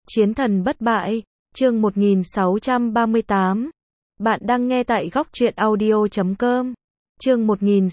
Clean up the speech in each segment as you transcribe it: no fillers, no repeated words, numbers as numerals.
Chiến thần bất bại, chương 1638. Bạn đang nghe tại góc truyện audio.com. Chương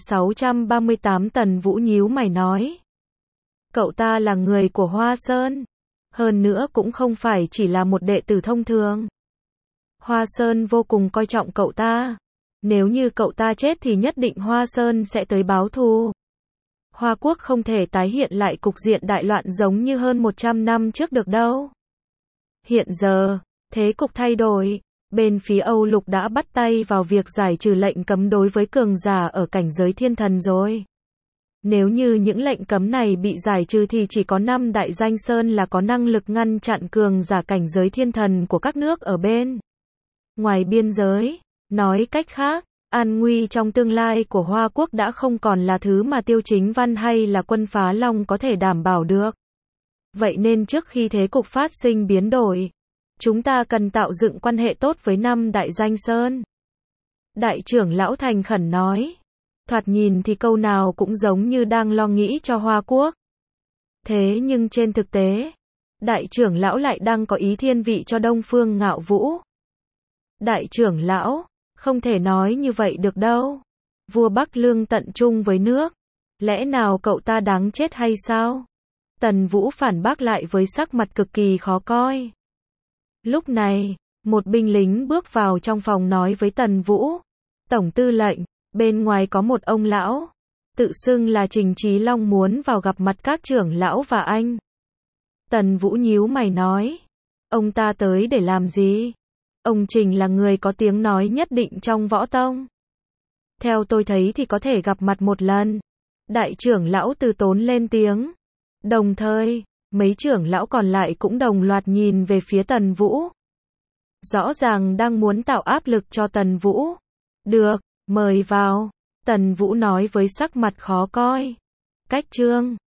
1638 Tần Vũ nhíu mày nói. Cậu ta là người của Hoa Sơn. Hơn nữa cũng không phải chỉ là một đệ tử thông thường. Hoa Sơn vô cùng coi trọng cậu ta. Nếu như cậu ta chết thì nhất định Hoa Sơn sẽ tới báo thù. Hoa Quốc không thể tái hiện lại cục diện đại loạn giống như hơn 100 năm trước được đâu. Hiện giờ, thế cục thay đổi, bên phía Âu Lục đã bắt tay vào việc giải trừ lệnh cấm đối với cường giả ở cảnh giới thiên thần rồi. Nếu như những lệnh cấm này bị giải trừ thì chỉ có 5 đại danh sơn là có năng lực ngăn chặn cường giả cảnh giới thiên thần của các nước ở bên ngoài biên giới. Nói cách khác, an nguy trong tương lai của Hoa Quốc đã không còn là thứ mà Tiêu Chính Văn hay là Quân Phá Long có thể đảm bảo được. Vậy nên trước khi thế cục phát sinh biến đổi, chúng ta cần tạo dựng quan hệ tốt với 5 đại danh sơn. Đại trưởng lão thành khẩn nói. Thoạt nhìn thì câu nào cũng giống như đang lo nghĩ cho Hoa Quốc. Thế nhưng trên thực tế, đại trưởng lão lại đang có ý thiên vị cho Đông Phương Ngạo Vũ. Đại trưởng lão, không thể nói như vậy được đâu. Vua Bắc Lương tận trung với nước. Lẽ nào cậu ta đáng chết hay sao? Tần Vũ phản bác lại với sắc mặt cực kỳ khó coi. Lúc này, một binh lính bước vào trong phòng nói với Tần Vũ. Tổng tư lệnh, bên ngoài có một ông lão. Tự xưng là Trình Chí Long muốn vào gặp mặt các trưởng lão và anh. Tần Vũ nhíu mày nói. Ông ta tới để làm gì? Ông Trình là người có tiếng nói nhất định trong võ tông. Theo tôi thấy thì có thể gặp mặt một lần. Đại trưởng lão từ tốn lên tiếng. Đồng thời, mấy trưởng lão còn lại cũng đồng loạt nhìn về phía Tần Vũ. Rõ ràng đang muốn tạo áp lực cho Tần Vũ. Được, mời vào. Tần Vũ nói với sắc mặt khó coi. Cách chương